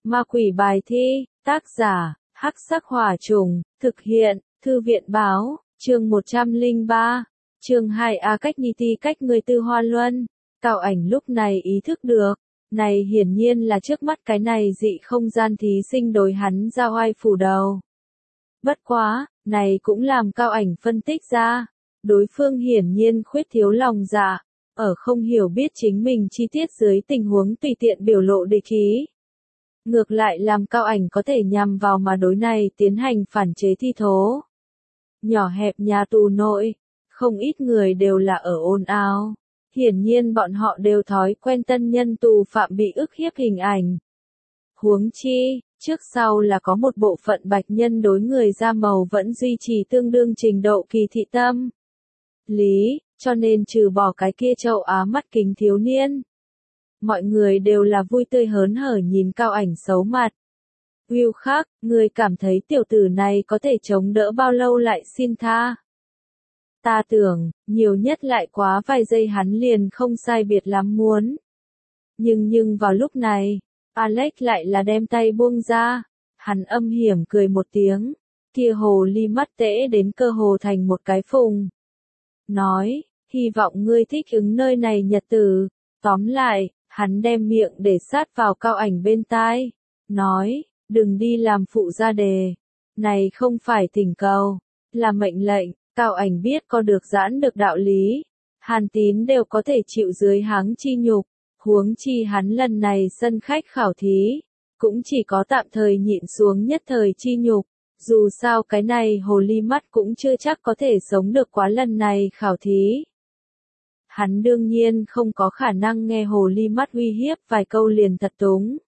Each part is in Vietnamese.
Ma quỷ bài thi, tác giả, Hắc Sắc Hỏa Trùng, thực hiện, Thư viện Báo, chương 103, chương 2A cách ni ti cách người Tư Hoa Luân. Cao Ảnh lúc này ý thức được, này hiển nhiên là trước mắt cái này dị không gian thí sinh đối hắn ra oai phủ đầu. Bất quá, này cũng làm Cao Ảnh phân tích ra, đối phương hiển nhiên khuyết thiếu lòng dạ, ở không hiểu biết chính mình chi tiết dưới tình huống tùy tiện biểu lộ địch ý. Ngược lại làm Cao Ảnh có thể nhằm vào mà đối này tiến hành phản chế thi thố. Nhỏ hẹp nhà tù nội, không ít người đều là ở ồn ào. Hiển nhiên bọn họ đều thói quen tân nhân tù phạm bị ức hiếp hình ảnh. Huống chi, trước sau là có một bộ phận bạch nhân đối người da màu vẫn duy trì tương đương trình độ kỳ thị tâm lý, cho nên trừ bỏ cái kia châu Á mắt kính thiếu niên. Mọi người đều là vui tươi hớn hở nhìn Cao Ảnh xấu mặt. Will khác, người cảm thấy tiểu tử này có thể chống đỡ bao lâu lại xin tha. Ta tưởng, nhiều nhất lại quá vài giây hắn liền không sai biệt lắm muốn. Nhưng vào lúc này, Alex lại là đem tay buông ra, hắn âm hiểm cười một tiếng, kia hồ ly mắt tễ đến cơ hồ thành một cái phùng. Nói, hy vọng ngươi thích ứng nơi này nhật tử, tóm lại, hắn đem miệng để sát vào Cao Ảnh bên tai, nói, đừng đi làm phụ gia đề, này không phải thỉnh cầu, là mệnh lệnh. Cao Ảnh biết có được giãn được đạo lý, Hàn Tín đều có thể chịu dưới háng chi nhục, huống chi hắn lần này sân khách khảo thí, cũng chỉ có tạm thời nhịn xuống nhất thời chi nhục, dù sao cái này hồ ly mắt cũng chưa chắc có thể sống được quá lần này khảo thí. Hắn đương nhiên không có khả năng nghe hồ ly mắt uy hiếp vài câu liền thật túng.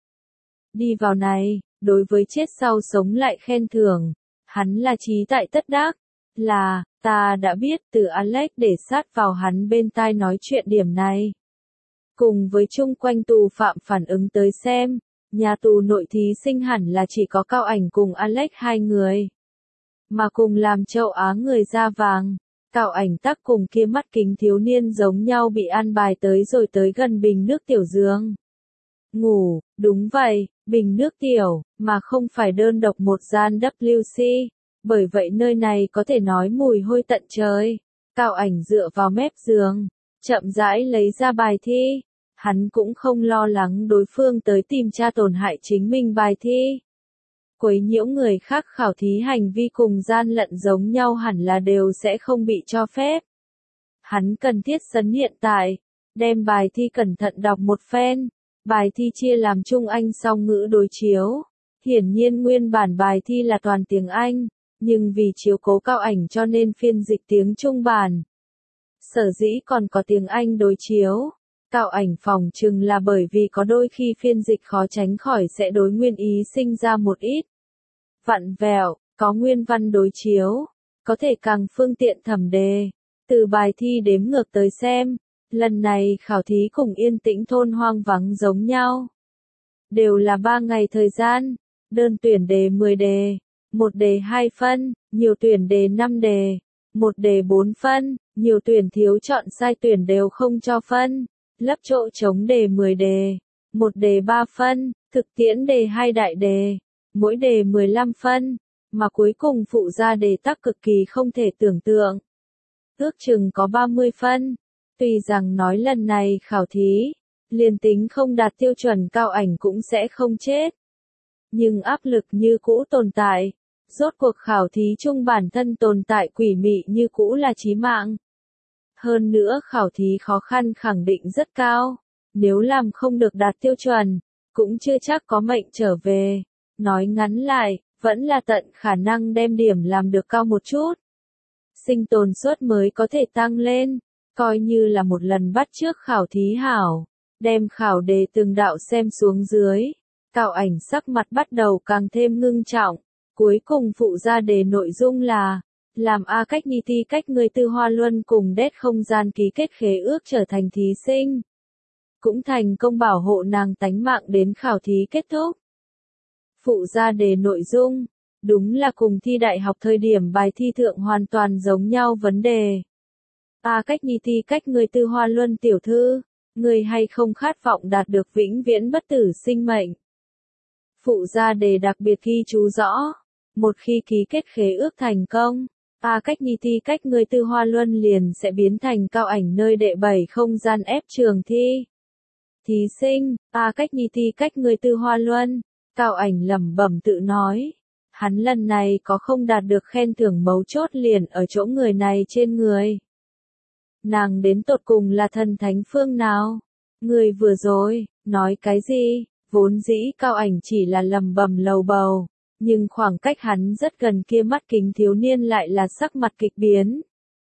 Đi vào này, đối với chết sau sống lại khen thưởng, hắn là trí tại tất đắc. Là, ta đã biết từ Alex để sát vào hắn bên tai nói chuyện điểm này. Cùng với chung quanh tù phạm phản ứng tới xem, nhà tù nội thí sinh hẳn là chỉ có Cao Ảnh cùng Alex hai người. Mà cùng làm châu Á người da vàng, Cao Ảnh tắc cùng kia mắt kính thiếu niên giống nhau bị an bài tới rồi tới gần bình nước tiểu giường. Ngủ, đúng vậy, bình nước tiểu, mà không phải đơn độc một gian WC. Bởi vậy nơi này có thể nói mùi hôi tận trời. Cao Ảnh dựa vào mép giường, chậm rãi lấy ra bài thi. Hắn cũng không lo lắng đối phương tới tìm tra tổn hại chính mình bài thi. Quấy nhiễu người khác khảo thí hành vi cùng gian lận giống nhau hẳn là đều sẽ không bị cho phép. Hắn cần thiết sấn hiện tại, đem bài thi cẩn thận đọc một phen. Bài thi chia làm Trung Anh song ngữ đối chiếu. Hiển nhiên nguyên bản bài thi là toàn tiếng Anh. Nhưng vì chiếu cố Cao Ảnh cho nên phiên dịch tiếng Trung bản. Sở dĩ còn có tiếng Anh đối chiếu. Cao Ảnh phỏng chừng là bởi vì có đôi khi phiên dịch khó tránh khỏi sẽ đối nguyên ý sinh ra một ít vặn vẹo, có nguyên văn đối chiếu, có thể càng phương tiện thẩm đề. Từ bài thi đếm ngược tới xem, lần này khảo thí cùng Yên Tĩnh thôn hoang vắng giống nhau. Đều là 3 ngày thời gian, đơn tuyển đề 10 đề. Một đề 2 phân, nhiều tuyển đề 5 đề, một đề 4 phân, nhiều tuyển thiếu chọn sai tuyển đều không cho phân, lấp chỗ trống đề 10 đề, một đề 3 phân, thực tiễn đề 2 đại đề, mỗi đề 15 phân, mà cuối cùng phụ ra đề tắc cực kỳ không thể tưởng tượng. Ước chừng có 30 phân, tuy rằng nói lần này khảo thí, liền tính không đạt tiêu chuẩn Cao Ảnh cũng sẽ không chết. Nhưng áp lực như cũ tồn tại. Rốt cuộc khảo thí chung bản thân tồn tại quỷ mị như cũ là chí mạng. Hơn nữa khảo thí khó khăn khẳng định rất cao. Nếu làm không được đạt tiêu chuẩn, cũng chưa chắc có mệnh trở về. Nói ngắn lại, vẫn là tận khả năng đem điểm làm được cao một chút. Sinh tồn suất mới có thể tăng lên, coi như là một lần bắt trước khảo thí hảo. Đem khảo đề từng đạo xem xuống dưới. Cao Ảnh sắc mặt bắt đầu càng thêm ngưng trọng. Cuối cùng phụ ra đề nội dung là, làm A cách ni ti cách người Tư Hoa Luân cùng đét không gian ký kết khế ước trở thành thí sinh. Cũng thành công bảo hộ nàng tánh mạng đến khảo thí kết thúc. Phụ ra đề nội dung, đúng là cùng thi đại học thời điểm bài thi thượng hoàn toàn giống nhau vấn đề. A cách ni ti cách người Tư Hoa Luân tiểu thư, người hay không khát vọng đạt được vĩnh viễn bất tử sinh mệnh. Phụ gia đề đặc biệt ghi chú rõ. Một khi ký kết khế ước thành công, A Cách Nhi Ti Cách người Tư Hoa Luân liền sẽ biến thành cao ảnh nơi đệ 7 không gian ép trường thi. Thí sinh, A Cách Nhi Ti Cách người Tư Hoa Luân, cao ảnh lẩm bẩm tự nói. Hắn lần này có không đạt được khen thưởng mấu chốt liền ở chỗ người này trên người. Nàng đến tột cùng là thần thánh phương nào? Người vừa rồi, nói cái gì? Vốn dĩ cao ảnh chỉ là lẩm bẩm lầu bầu, nhưng khoảng cách hắn rất gần kia mắt kính thiếu niên lại là sắc mặt kịch biến.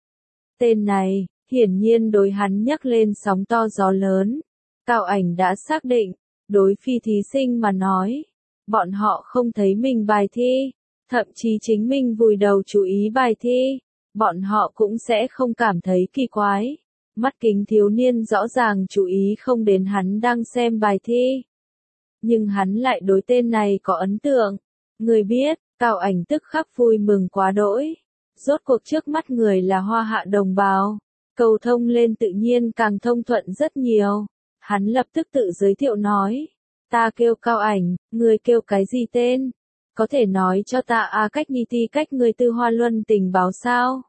Tên này, hiển nhiên đối hắn nhắc lên sóng to gió lớn. Cao ảnh đã xác định, đối phi thí sinh mà nói, bọn họ không thấy mình bài thi, thậm chí chính mình vùi đầu chú ý bài thi, bọn họ cũng sẽ không cảm thấy kỳ quái. Mắt kính thiếu niên rõ ràng chú ý không đến hắn đang xem bài thi. Nhưng hắn lại đối tên này có ấn tượng. Người biết, cao ảnh tức khắc vui mừng quá đỗi. Rốt cuộc trước mắt người là Hoa Hạ đồng bào. Cầu thông lên tự nhiên càng thông thuận rất nhiều. Hắn lập tức tự giới thiệu nói. Ta kêu cao ảnh, người kêu cái gì tên? Có thể nói cho ta A Cách Nhi Ti Cách người Tư Hoa Luân tình báo sao?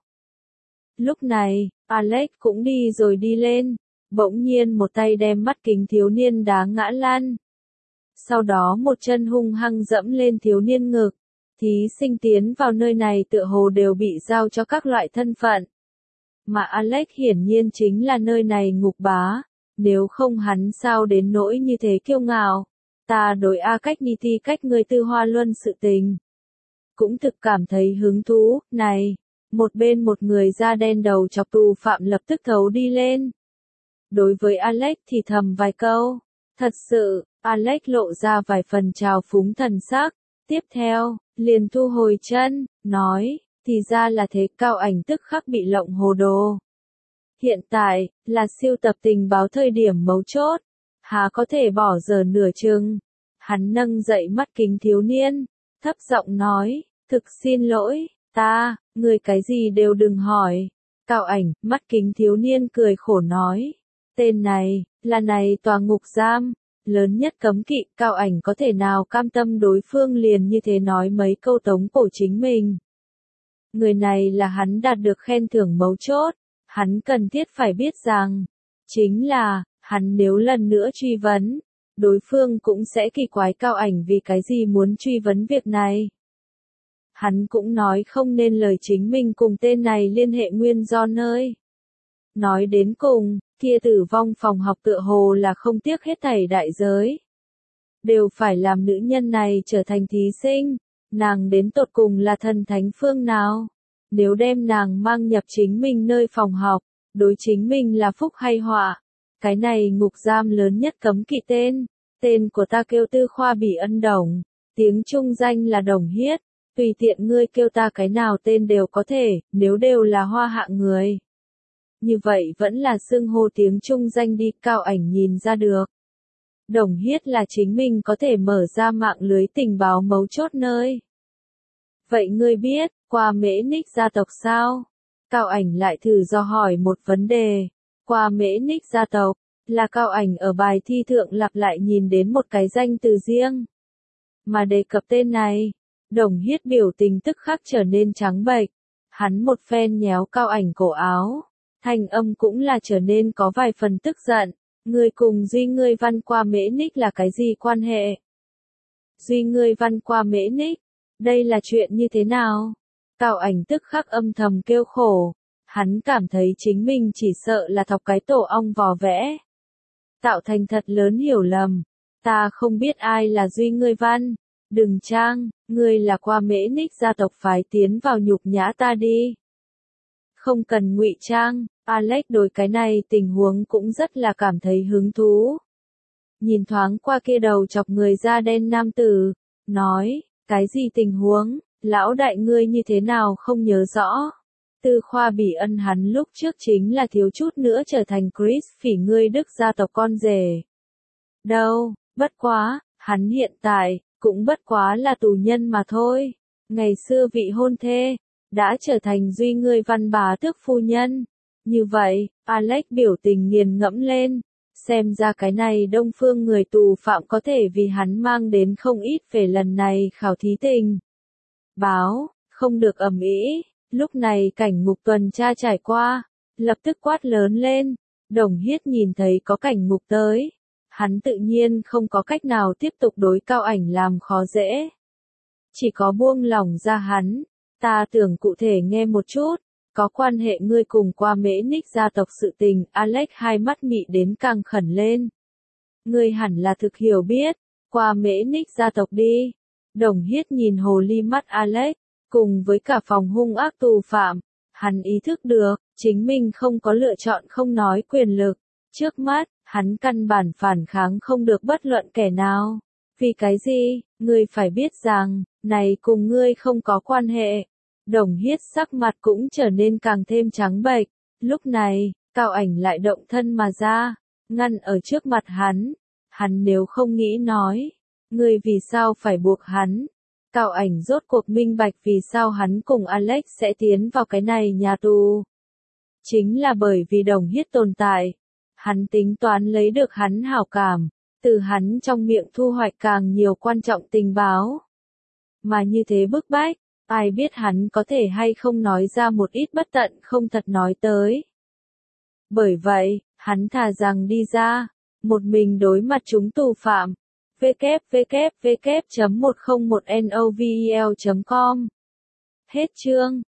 Lúc này, Alex cũng đi rồi đi lên. Bỗng nhiên một tay đem mắt kính thiếu niên đá ngã lăn. Sau đó một chân hung hăng dẫm lên thiếu niên ngực. Thí sinh tiến vào nơi này tựa hồ đều bị giao cho các loại thân phận. Mà Alex hiển nhiên chính là nơi này ngục bá. Nếu không hắn sao đến nỗi như thế kiêu ngạo. Ta đối A Cách Nhi Ti Cách người Tư Hoa Luân sự tình. Cũng thực cảm thấy hứng thú, này. Một bên một người da đen đầu chọc tù phạm lập tức thấu đi lên. Đối với Alex thì thầm vài câu. Thật sự, Alex lộ ra vài phần trào phúng thần sắc. Tiếp theo, liền thu hồi chân, nói, thì ra là thế. Cao ảnh tức khắc bị lộng hồ đồ. Hiện tại, là siêu tập tình báo thời điểm mấu chốt. Há có thể bỏ giờ nửa chừng. Hắn nâng dậy mắt kính thiếu niên, thấp giọng nói, thực xin lỗi, người cái gì đều đừng hỏi. Cao ảnh, mắt kính thiếu niên cười khổ nói, tên này, là này tòa ngục giam, lớn nhất cấm kỵ. Cao ảnh có thể nào cam tâm đối phương liền như thế nói mấy câu tống cổ chính mình. Người này là hắn đạt được khen thưởng mấu chốt, hắn cần thiết phải biết rằng, chính là, hắn nếu lần nữa truy vấn, đối phương cũng sẽ kỳ quái cao ảnh vì cái gì muốn truy vấn việc này. Hắn cũng nói không nên lời chính mình cùng tên này liên hệ nguyên do nơi. Nói đến cùng, kia tử vong phòng học tựa hồ là không tiếc hết thảy đại giới. Đều phải làm nữ nhân này trở thành thí sinh, nàng đến tột cùng là thần thánh phương nào. Nếu đem nàng mang nhập chính mình nơi phòng học, đối chính mình là phúc hay họa. Cái này ngục giam lớn nhất cấm kỵ tên của ta kêu Tư Khoa Bỉ Ân Đồng, tiếng trung danh là Đồng Hiết, tùy tiện ngươi kêu ta cái nào tên đều có thể, nếu đều là Hoa Hạ người. Như vậy vẫn là xưng hô tiếng trung danh đi. Cao ảnh nhìn ra được. Đồng Hiết là chính mình có thể mở ra mạng lưới tình báo mấu chốt nơi. Vậy ngươi biết, qua Mễ Ních gia tộc sao? Cao ảnh lại thử dò hỏi một vấn đề. Qua Mễ Ních gia tộc, là cao ảnh ở bài thi thượng lặp lại nhìn đến một cái danh từ riêng. Mà đề cập tên này, Đồng Hiết biểu tình tức khắc trở nên trắng bệch. Hắn một phen nhéo cao ảnh cổ áo. Thanh âm cũng là trở nên có vài phần tức giận. Ngươi cùng Duy Ngươi Văn qua Mễ Ních là cái gì quan hệ? Duy Ngươi Văn qua Mễ Ních? Đây là chuyện như thế nào? Cao ảnh tức khắc âm thầm kêu khổ. Hắn cảm thấy chính mình chỉ sợ là thọc cái tổ ong vò vẽ. Tạo thành thật lớn hiểu lầm. Ta không biết ai là Duy Ngươi Văn. Đừng trang, ngươi là qua Mễ Ních gia tộc phái tiến vào nhục nhã ta đi. Không cần ngụy trang, Alex đối cái này tình huống cũng rất là cảm thấy hứng thú. Nhìn thoáng qua kia đầu chọc người da đen nam tử, nói, cái gì tình huống, lão đại ngươi như thế nào không nhớ rõ. Tư Khoa Bỉ Ân hắn lúc trước chính là thiếu chút nữa trở thành Chris Phỉ ngươi Đức gia tộc con rể. Đâu, bất quá, hắn hiện tại, cũng bất quá là tù nhân mà thôi. Ngày xưa vị hôn thê, đã trở thành Duy Ngươi Văn bá tước phu nhân. Như vậy, Alex biểu tình nghiền ngẫm lên. Xem ra cái này Đông Phương người tù phạm có thể vì hắn mang đến không ít về lần này khảo thí tình. Báo, không được ầm ĩ. Lúc này cảnh ngục tuần tra trải qua, lập tức quát lớn lên. Đồng Hiết nhìn thấy có cảnh ngục tới. Hắn tự nhiên không có cách nào tiếp tục đối Cao Ảnh làm khó dễ. Chỉ có buông lỏng ra hắn. Ta tưởng cụ thể nghe một chút. Có quan hệ ngươi cùng qua Mễ Ních gia tộc sự tình, Alex hai mắt mị đến càng khẩn lên. Ngươi hẳn là thực hiểu biết, qua Mễ Ních gia tộc đi. Đồng Hiết nhìn hồ ly mắt Alex, cùng với cả phòng hung ác tù phạm. Hắn ý thức được, chính mình không có lựa chọn không nói quyền lực. Trước mắt, hắn căn bản phản kháng không được bất luận kẻ nào. Vì cái gì, ngươi phải biết rằng, này cùng ngươi không có quan hệ. Đồng Hiết sắc mặt cũng trở nên càng thêm trắng bệch. Lúc này, Cao Ảnh lại động thân mà ra, ngăn ở trước mặt hắn. Hắn nếu không nghĩ nói, ngươi vì sao phải buộc hắn? Cao Ảnh rốt cuộc minh bạch vì sao hắn cùng Alex sẽ tiến vào cái này nhà tù. Chính là bởi vì Đồng Hiết tồn tại. Hắn tính toán lấy được hắn hảo cảm, từ hắn trong miệng thu hoạch càng nhiều quan trọng tình báo. Mà như thế bức bách, ai biết hắn có thể hay không nói ra một ít bất tận không thật nói tới. Bởi vậy, hắn thà rằng đi ra, một mình đối mặt chúng tù phạm. www.101novel.com Hết chương.